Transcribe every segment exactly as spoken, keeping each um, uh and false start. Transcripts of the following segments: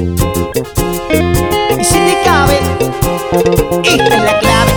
Y si te cabe, esta es la clave.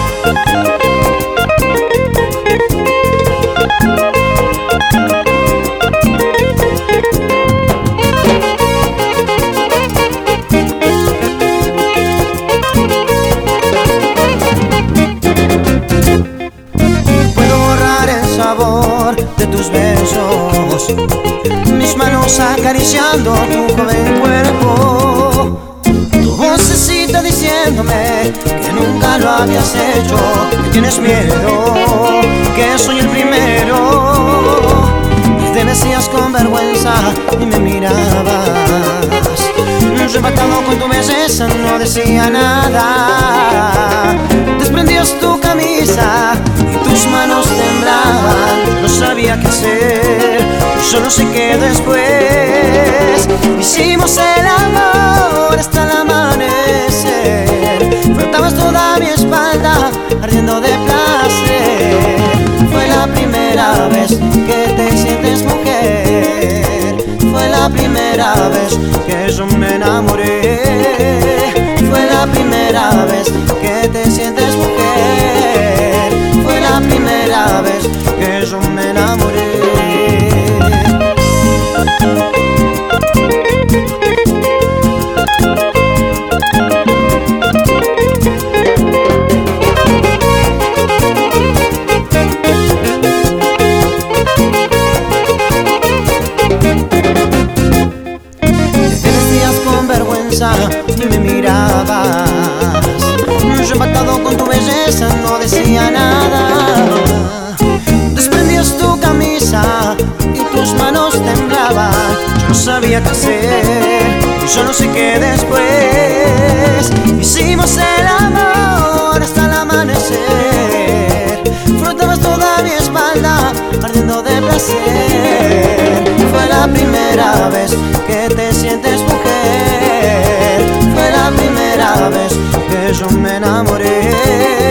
Puedo borrar el sabor de tus besos, mis manos acariciando tu joven cuerpo, tu vocecita diciéndome que nunca lo habías hecho, que tienes miedo, que soy el primero. Y te decías con vergüenza y me mirabas, yo impactado con tu belleza no decía nada. Desprendías tu camisa y tus manos temblaban, no sabía qué hacer, solo sé que después hicimos el amor hasta el amanecer. Frotabas toda mi espalda ardiendo de placer. Fue la primera vez que te sientes mujer, fue la primera vez que yo me enamoré, fue la primera vez que te sientes mujer, fue la primera vez que yo me enamoré. Y me mirabas, yo empatado con tu belleza no decía nada. Desprendías tu camisa y tus manos temblaban, yo no sabía qué hacer y solo sé que después hicimos el amor hasta el amanecer. Frotabas toda mi espalda ardiendo de placer. Fue la primera vez que te sientes mujer, fue la primera vez que yo me enamoré.